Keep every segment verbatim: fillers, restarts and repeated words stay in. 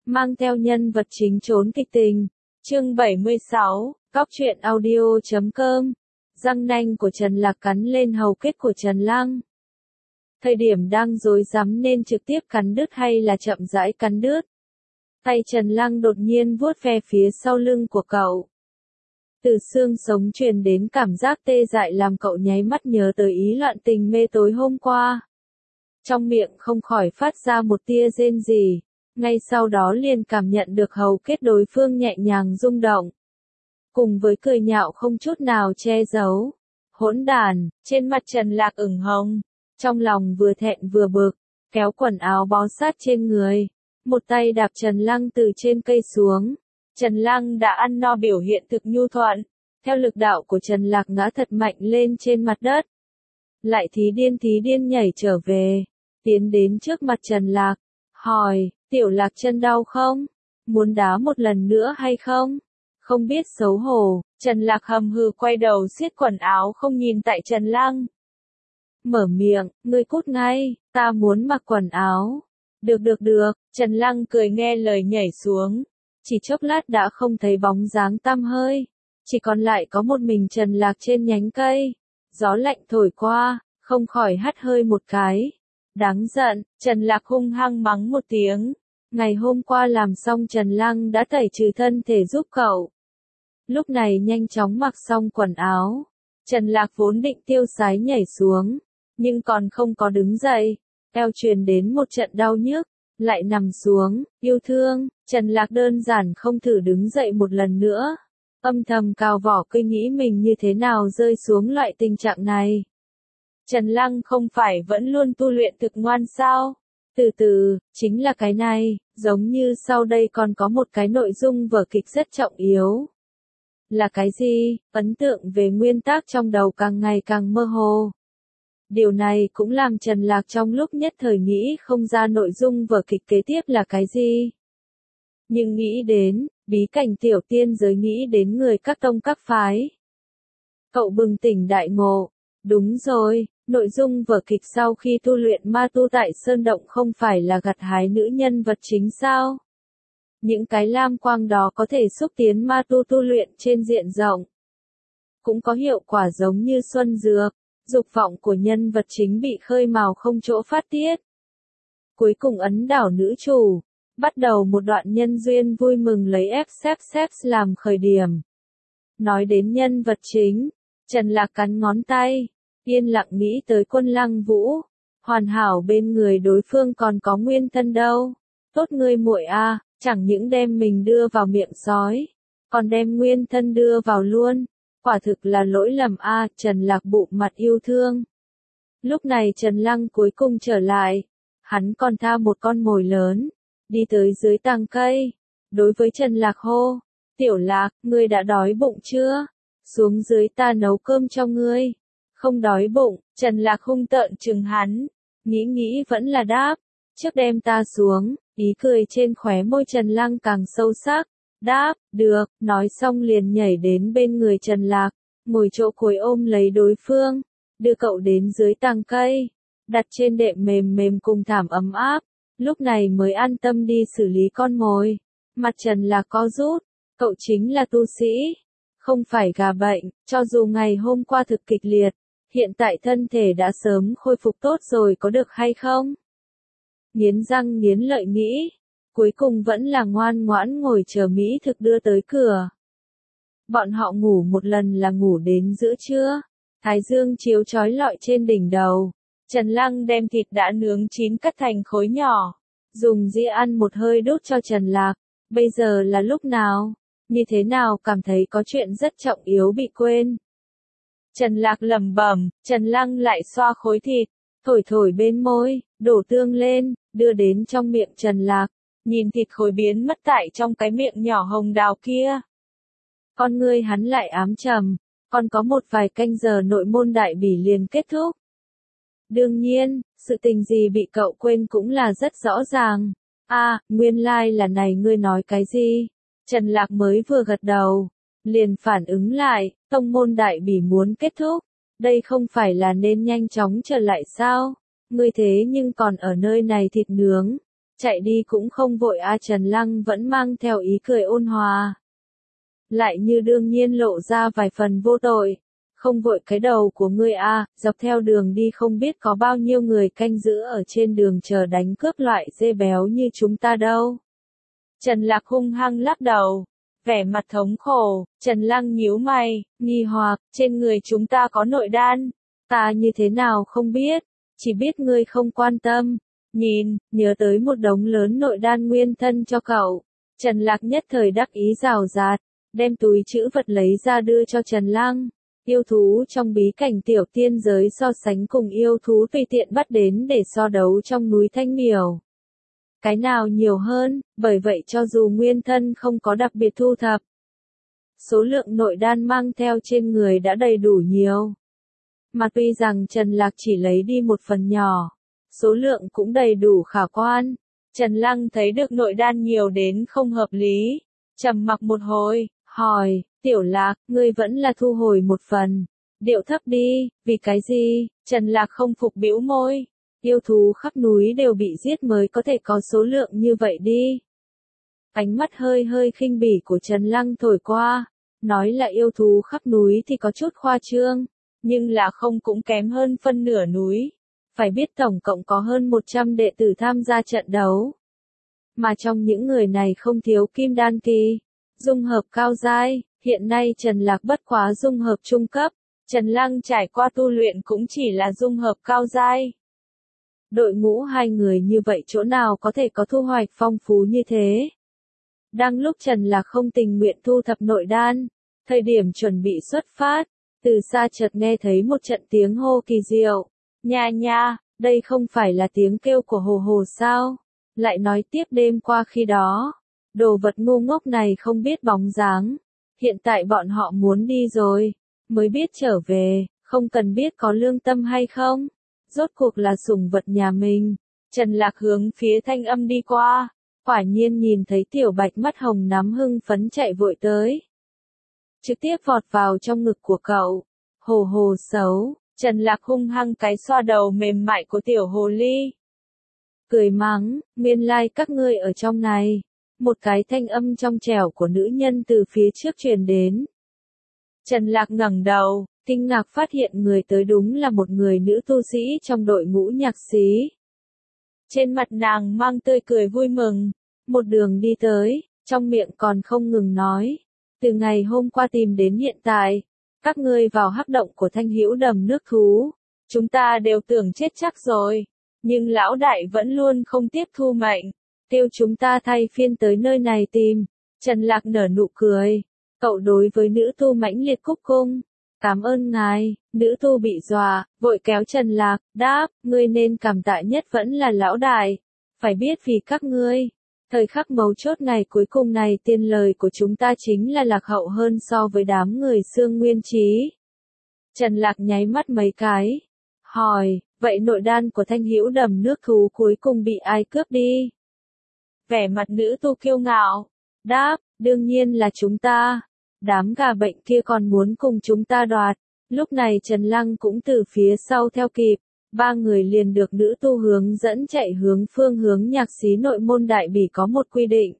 mang theo nhân vật chính trốn kịch tình. Chương bảy mươi sáu, Cóc truyện audio chấm com. Răng nanh của Trần Lạc cắn lên hầu kết của Trần Lăng. Thời điểm đang rối rắm nên trực tiếp cắn đứt hay là chậm rãi cắn đứt. Tay Trần Lăng đột nhiên vuốt ve phía sau lưng của cậu. Từ xương sống truyền đến cảm giác tê dại làm cậu nháy mắt nhớ tới ý loạn tình mê tối hôm qua. Trong miệng không khỏi phát ra một tia rên rỉ, ngay sau đó liền cảm nhận được hầu kết đối phương nhẹ nhàng rung động. Cùng với cười nhạo không chút nào che giấu. Hỗn đàn, trên mặt Trần Lạc ửng hồng, trong lòng vừa thẹn vừa bực, kéo quần áo bó sát trên người. Một tay đạp Trần Lăng từ trên cây xuống. Trần Lăng đã ăn no biểu hiện thực nhu thuận. Theo lực đạo của Trần Lạc ngã thật mạnh lên trên mặt đất. Lại thí điên thí điên nhảy trở về. Tiến đến trước mặt Trần Lạc. Hỏi, tiểu Lạc chân đau không? Muốn đá một lần nữa hay không? Không biết xấu hổ, Trần Lạc hầm hừ quay đầu siết quần áo không nhìn tại Trần Lăng. Mở miệng, ngươi cút ngay, ta muốn mặc quần áo. Được được được, Trần Lăng cười nghe lời nhảy xuống. Chỉ chốc lát đã không thấy bóng dáng tăm hơi. Chỉ còn lại có một mình Trần Lạc trên nhánh cây. Gió lạnh thổi qua, không khỏi hắt hơi một cái. Đáng giận, Trần Lạc hung hăng mắng một tiếng. Ngày hôm qua làm xong Trần Lăng đã tẩy trừ thân thể giúp cậu. Lúc này nhanh chóng mặc xong quần áo. Trần Lạc vốn định tiêu sái nhảy xuống. Nhưng còn không có đứng dậy. Eo truyền đến một trận đau nhức. Lại nằm xuống, yêu thương. Trần Lạc đơn giản không thử đứng dậy một lần nữa. Âm thầm cào vỏ cây nghĩ mình như thế nào rơi xuống loại tình trạng này. Trần Lăng không phải vẫn luôn tu luyện thực ngoan sao? Từ từ, chính là cái này, giống như sau đây còn có một cái nội dung vở kịch rất trọng yếu. Là cái gì? Ấn tượng về nguyên tắc trong đầu càng ngày càng mơ hồ. Điều này cũng làm Trần Lạc trong lúc nhất thời nghĩ không ra nội dung vở kịch kế tiếp là cái gì. Nhưng nghĩ đến, bí cảnh tiểu tiên giới nghĩ đến người các tông các phái. Cậu bừng tỉnh đại ngộ. Đúng rồi, nội dung vở kịch sau khi tu luyện ma tu tại Sơn Động không phải là gặt hái nữ nhân vật chính sao? Những cái lam quang đó có thể xúc tiến ma tu tu luyện trên diện rộng. Cũng có hiệu quả giống như xuân dược, dục vọng của nhân vật chính bị khơi mào không chỗ phát tiết. Cuối cùng ấn đảo nữ chủ, bắt đầu một đoạn nhân duyên vui mừng lấy ép xếp xếp làm khởi điểm. Nói đến nhân vật chính, Trần Lạc cắn ngón tay, yên lặng nghĩ tới Quân Lăng Vũ, hoàn hảo bên người đối phương còn có nguyên thân đâu. Tốt ngươi muội a, chẳng những đem mình đưa vào miệng sói, còn đem nguyên thân đưa vào luôn. Quả thực là lỗi lầm a, Trần Lạc bụng mặt yêu thương. Lúc này Trần Lăng cuối cùng trở lại, hắn còn tha một con mồi lớn, đi tới dưới tàng cây, đối với Trần Lạc hô, tiểu Lạc, ngươi đã đói bụng chưa? Xuống dưới ta nấu cơm cho ngươi. Không đói bụng, Trần Lạc hung tợn trừng hắn, nghĩ nghĩ vẫn là đáp, trước đem ta xuống, ý cười trên khóe môi Trần Lăng càng sâu sắc, đáp, được, nói xong liền nhảy đến bên người Trần Lạc, ngồi chỗ cối ôm lấy đối phương, đưa cậu đến dưới tàng cây, đặt trên đệm mềm mềm cùng thảm ấm áp, lúc này mới an tâm đi xử lý con mồi. Mặt Trần Lạc co rút, cậu chính là tu sĩ, không phải gà bệnh, cho dù ngày hôm qua thực kịch liệt, hiện tại thân thể đã sớm khôi phục tốt rồi có được hay không? Nghiến răng nghiến lợi nghĩ, cuối cùng vẫn là ngoan ngoãn ngồi chờ mỹ thực đưa tới cửa. Bọn họ ngủ một lần là ngủ đến giữa trưa, thái dương chiếu chói lọi trên đỉnh đầu. Trần Lăng đem thịt đã nướng chín cắt thành khối nhỏ, dùng dĩa ăn một hơi đút cho Trần Lạc. Bây giờ là lúc nào? Như thế nào cảm thấy có chuyện rất trọng yếu bị quên? Trần Lạc lẩm bẩm, Trần Lăng lại xoa khối thịt, thổi thổi bên môi, đổ tương lên, đưa đến trong miệng Trần Lạc, nhìn thịt khối biến mất tại trong cái miệng nhỏ hồng đào kia. Con ngươi hắn lại ám trầm, còn có một vài canh giờ nội môn đại bỉ liền kết thúc. Đương nhiên, sự tình gì bị cậu quên cũng là rất rõ ràng. À, nguyên lai like là này ngươi nói cái gì? Trần Lạc mới vừa gật đầu, liền phản ứng lại, tông môn đại bỉ muốn kết thúc, đây không phải là nên nhanh chóng trở lại sao? Ngươi thế nhưng còn ở nơi này thịt nướng, Chạy đi cũng không vội a. Trần Lăng vẫn mang theo ý cười ôn hòa. Lại như đương nhiên lộ ra vài phần vô tội. Không vội cái đầu của ngươi a, dọc theo đường đi không biết có bao nhiêu người canh giữ ở trên đường chờ đánh cướp loại dê béo như chúng ta đâu. Trần Lạc hung hăng lắc đầu, vẻ mặt thống khổ. Trần Lăng nhíu mày, nghi hoặc, trên người chúng ta có nội đan, ta như thế nào không biết, chỉ biết ngươi không quan tâm. Nhìn, nhớ tới một đống lớn nội đan nguyên thân cho cậu. Trần Lạc nhất thời đắc ý rào rạt, đem túi trữ vật lấy ra đưa cho Trần Lăng. Yêu thú trong bí cảnh tiểu tiên giới so sánh cùng yêu thú tùy tiện bắt đến để so đấu trong núi Thanh Miểu. Cái nào nhiều hơn, bởi vậy cho dù nguyên thân không có đặc biệt thu thập, số lượng nội đan mang theo trên người đã đầy đủ nhiều. Mà tuy rằng Trần Lạc chỉ lấy đi một phần nhỏ, số lượng cũng đầy đủ khả quan. Trần Lăng thấy được nội đan nhiều đến không hợp lý, trầm mặc một hồi, hỏi, Tiểu Lạc, ngươi vẫn là thu hồi một phần, điệu thấp đi, vì cái gì? Trần Lạc không phục bĩu môi, yêu thú khắp núi đều bị giết mới có thể có số lượng như vậy đi. Ánh mắt hơi hơi khinh bỉ của Trần Lăng thổi qua, nói là yêu thú khắp núi thì có chút khoa trương, nhưng là không cũng kém hơn phân nửa núi. Phải biết tổng cộng có hơn một trăm đệ tử tham gia trận đấu. Mà trong những người này không thiếu kim đan kỳ, dung hợp cao giai, hiện nay Trần Lạc bất quá dung hợp trung cấp, Trần Lăng trải qua tu luyện cũng chỉ là dung hợp cao giai. Đội ngũ hai người như vậy chỗ nào có thể có thu hoạch phong phú như thế? Đang lúc Trần Lạc không tình nguyện thu thập nội đan, thời điểm chuẩn bị xuất phát, từ xa chợt nghe thấy một trận tiếng hô kỳ diệu. Nha nha, đây không phải là tiếng kêu của hồ hồ sao? Lại nói tiếp đêm qua khi đó, đồ vật ngu ngốc này không biết bóng dáng. Hiện tại bọn họ muốn đi rồi, mới biết trở về, không cần biết có lương tâm hay không. Rốt cuộc là sủng vật nhà mình. Trần Lạc hướng phía thanh âm đi qua, quả nhiên nhìn thấy tiểu bạch mắt hồng nắm hưng phấn chạy vội tới. Trực tiếp vọt vào trong ngực của cậu. Hồ hồ xấu. Trần Lạc hung hăng cái xoa đầu mềm mại của tiểu hồ ly. Cười mắng, nguyên lai like các ngươi ở trong này. Một cái thanh âm trong trẻo của nữ nhân từ phía trước truyền đến. Trần Lạc ngẩng đầu, kinh ngạc phát hiện người tới đúng là một người nữ tu sĩ trong đội ngũ nhạc sĩ. Trên mặt nàng mang tươi cười vui mừng, một đường đi tới, trong miệng còn không ngừng nói. Từ ngày hôm qua tìm đến hiện tại, các ngươi vào hắc động của Thanh Hữu đầm nước thú, chúng ta đều tưởng chết chắc rồi, nhưng lão đại vẫn luôn không tiếp thu mệnh, kêu chúng ta thay phiên tới nơi này tìm. Trần Lạc nở nụ cười, cậu đối với nữ tu mãnh liệt cúc cung, cảm ơn ngài. Nữ tu bị dọa, vội kéo Trần Lạc, đáp, ngươi nên cảm tạ nhất vẫn là lão đại, phải biết vì các ngươi. Thời khắc mấu chốt ngày cuối cùng này tiên lời của chúng ta chính là lạc hậu hơn so với đám người xương nguyên trí. Trần Lạc nháy mắt mấy cái. Hỏi, vậy nội đan của Thanh Hữu đầm nước thú cuối cùng bị ai cướp đi? Vẻ mặt nữ tu kiêu ngạo. Đáp, đương nhiên là chúng ta. Đám gà bệnh kia còn muốn cùng chúng ta đoạt. Lúc này Trần Lăng cũng từ phía sau theo kịp. Ba người liền được nữ tu hướng dẫn chạy hướng phương hướng nhạc xí nội môn đại bỉ có một quy định.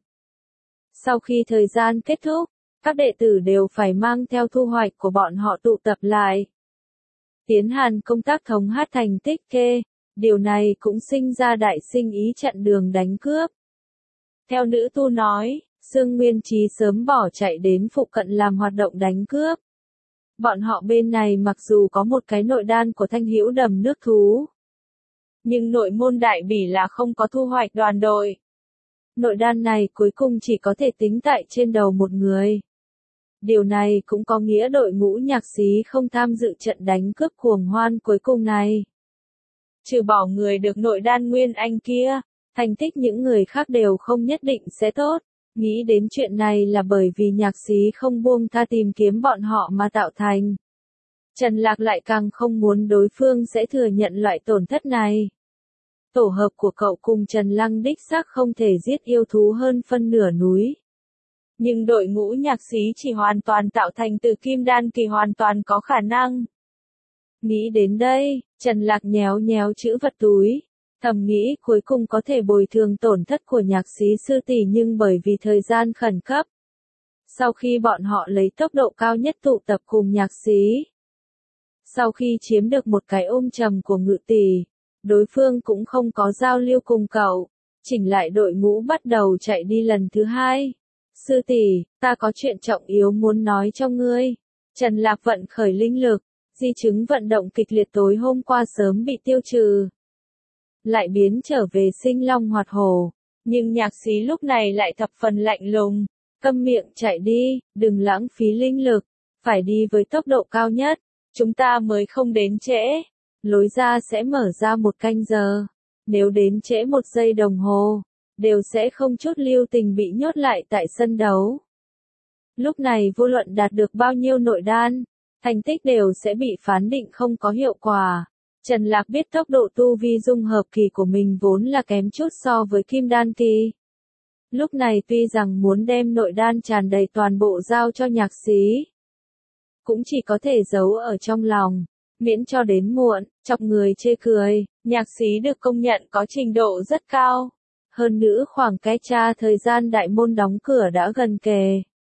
Sau khi thời gian kết thúc, các đệ tử đều phải mang theo thu hoạch của bọn họ tụ tập lại. Tiến hành công tác thống hát thành tích kê, điều này cũng sinh ra đại sinh ý chặn đường đánh cướp. Theo nữ tu nói, Sương Nguyên Trí sớm bỏ chạy đến phụ cận làm hoạt động đánh cướp. Bọn họ bên này mặc dù có một cái nội đan của Thanh Hữu đầm nước thú, nhưng nội môn đại bỉ là không có thu hoạch đoàn đội. Nội đan này cuối cùng chỉ có thể tính tại trên đầu một người. Điều này cũng có nghĩa đội ngũ nhạc sĩ không tham dự trận đánh cướp cuồng hoan cuối cùng này. Trừ bỏ người được nội đan nguyên anh kia, thành tích những người khác đều không nhất định sẽ tốt. Nghĩ đến chuyện này là bởi vì nhạc sĩ không buông tha tìm kiếm bọn họ mà tạo thành. Trần Lạc lại càng không muốn đối phương sẽ thừa nhận loại tổn thất này. Tổ hợp của cậu cùng Trần Lăng đích xác không thể giết yêu thú hơn phân nửa núi. Nhưng đội ngũ nhạc sĩ chỉ hoàn toàn tạo thành từ kim đan kỳ hoàn toàn có khả năng. Nghĩ đến đây, Trần Lạc nhéo nhéo chữ vật túi. Thầm nghĩ cuối cùng có thể bồi thường tổn thất của nhạc sĩ sư tỷ nhưng bởi vì thời gian khẩn cấp. Sau khi bọn họ lấy tốc độ cao nhất tụ tập cùng nhạc sĩ. Sau khi chiếm được một cái ôm trầm của ngự tỷ, đối phương cũng không có giao lưu cùng cậu, chỉnh lại đội ngũ bắt đầu chạy đi lần thứ hai. Sư tỷ, ta có chuyện trọng yếu muốn nói cho ngươi. Trần Lạc vận khởi linh lực, di chứng vận động kịch liệt tối hôm qua sớm bị tiêu trừ. Lại biến trở về sinh long hoạt hổ, nhưng nhạc sĩ lúc này lại thập phần lạnh lùng, câm miệng chạy đi, đừng lãng phí linh lực, phải đi với tốc độ cao nhất, chúng ta mới không đến trễ, lối ra sẽ mở ra một canh giờ, nếu đến trễ một giây đồng hồ, đều sẽ không chút lưu tình bị nhốt lại tại sân đấu. Lúc này vô luận đạt được bao nhiêu nội đan, thành tích đều sẽ bị phán định không có hiệu quả. Trần Lạc biết tốc độ tu vi dung hợp kỳ của mình vốn là kém chút so với kim đan kỳ. Lúc này tuy rằng muốn đem nội đan tràn đầy toàn bộ giao cho nhạc sĩ, cũng chỉ có thể giấu ở trong lòng, miễn cho đến muộn, chọc người chê cười, nhạc sĩ được công nhận có trình độ rất cao. Hơn nữa khoảng cách tra thời gian đại môn đóng cửa đã gần kề.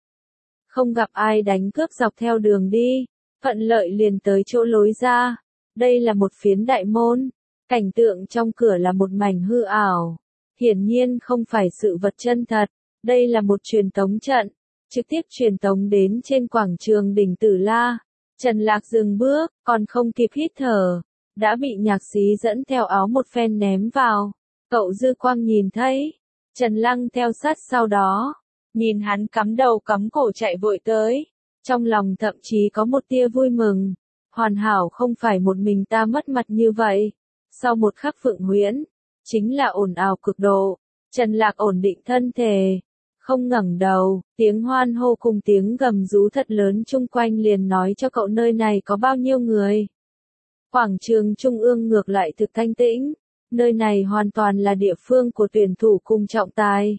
Không gặp ai đánh cướp dọc theo đường đi, thuận lợi liền tới chỗ lối ra. Đây là một phiến đại môn, cảnh tượng trong cửa là một mảnh hư ảo. Hiển nhiên không phải sự vật chân thật, đây là một truyền tống trận, trực tiếp truyền tống đến trên quảng trường đỉnh Tử La. Trần Lạc dừng bước, còn không kịp hít thở, đã bị nhạc sĩ dẫn theo áo một phen ném vào. Cậu dư quang nhìn thấy, Trần Lăng theo sát sau đó, nhìn hắn cắm đầu cắm cổ chạy vội tới, trong lòng thậm chí có một tia vui mừng, hoàn hảo không phải một mình ta mất mặt như vậy. Sau một khắc phượng huyễn, chính là ồn ào cực độ, Trần Lạc ổn định thân thể, không ngẩng đầu, tiếng hoan hô cùng tiếng gầm rú thật lớn chung quanh liền nói cho cậu nơi này có bao nhiêu người. Quảng trường trung ương ngược lại thực thanh tĩnh. Nơi này hoàn toàn là địa phương của tuyển thủ cùng trọng tài.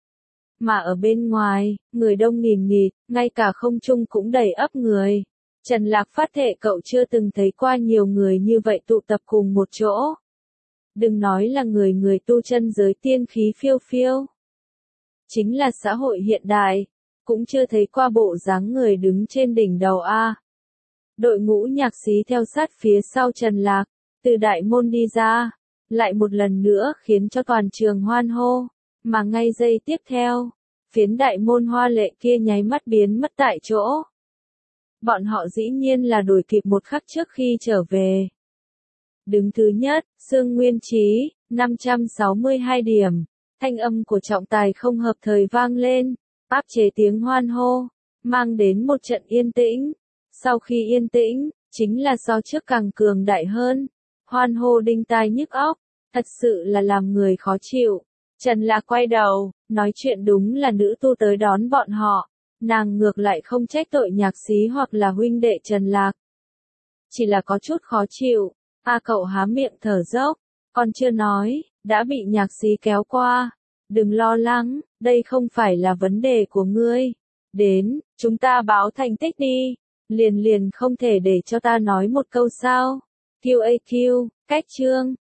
Mà ở bên ngoài, người đông nghìn nghịt, ngay cả không trung cũng đầy ắp người. Trần Lạc phát thệ cậu chưa từng thấy qua nhiều người như vậy tụ tập cùng một chỗ. Đừng nói là người người tu chân giới tiên khí phiêu phiêu. Chính là xã hội hiện đại, cũng chưa thấy qua bộ dáng người đứng trên đỉnh đầu A. Đội ngũ nhạc sĩ theo sát phía sau Trần Lạc, từ đại môn đi ra. Lại một lần nữa khiến cho toàn trường hoan hô, mà ngay giây tiếp theo, phiến đại môn hoa lệ kia nháy mắt biến mất tại chỗ. Bọn họ dĩ nhiên là đuổi kịp một khắc trước khi trở về. Đứng thứ nhất, Sương Nguyên Chí, năm trăm sáu mươi hai điểm, thanh âm của trọng tài không hợp thời vang lên, áp chế tiếng hoan hô, mang đến một trận yên tĩnh. Sau khi yên tĩnh, chính là so trước càng cường đại hơn. Hoan hô đinh tai nhức óc, thật sự là làm người khó chịu. Trần Lạc quay đầu, nói chuyện đúng là nữ tu tới đón bọn họ, nàng ngược lại không trách tội nhạc sĩ hoặc là huynh đệ Trần Lạc. Chỉ là có chút khó chịu, a cậu há miệng thở dốc, còn chưa nói, đã bị nhạc sĩ kéo qua. Đừng lo lắng, đây không phải là vấn đề của ngươi. Đến, chúng ta báo thành tích đi, liền liền không thể để cho ta nói một câu sao. quy a quy, cách chương,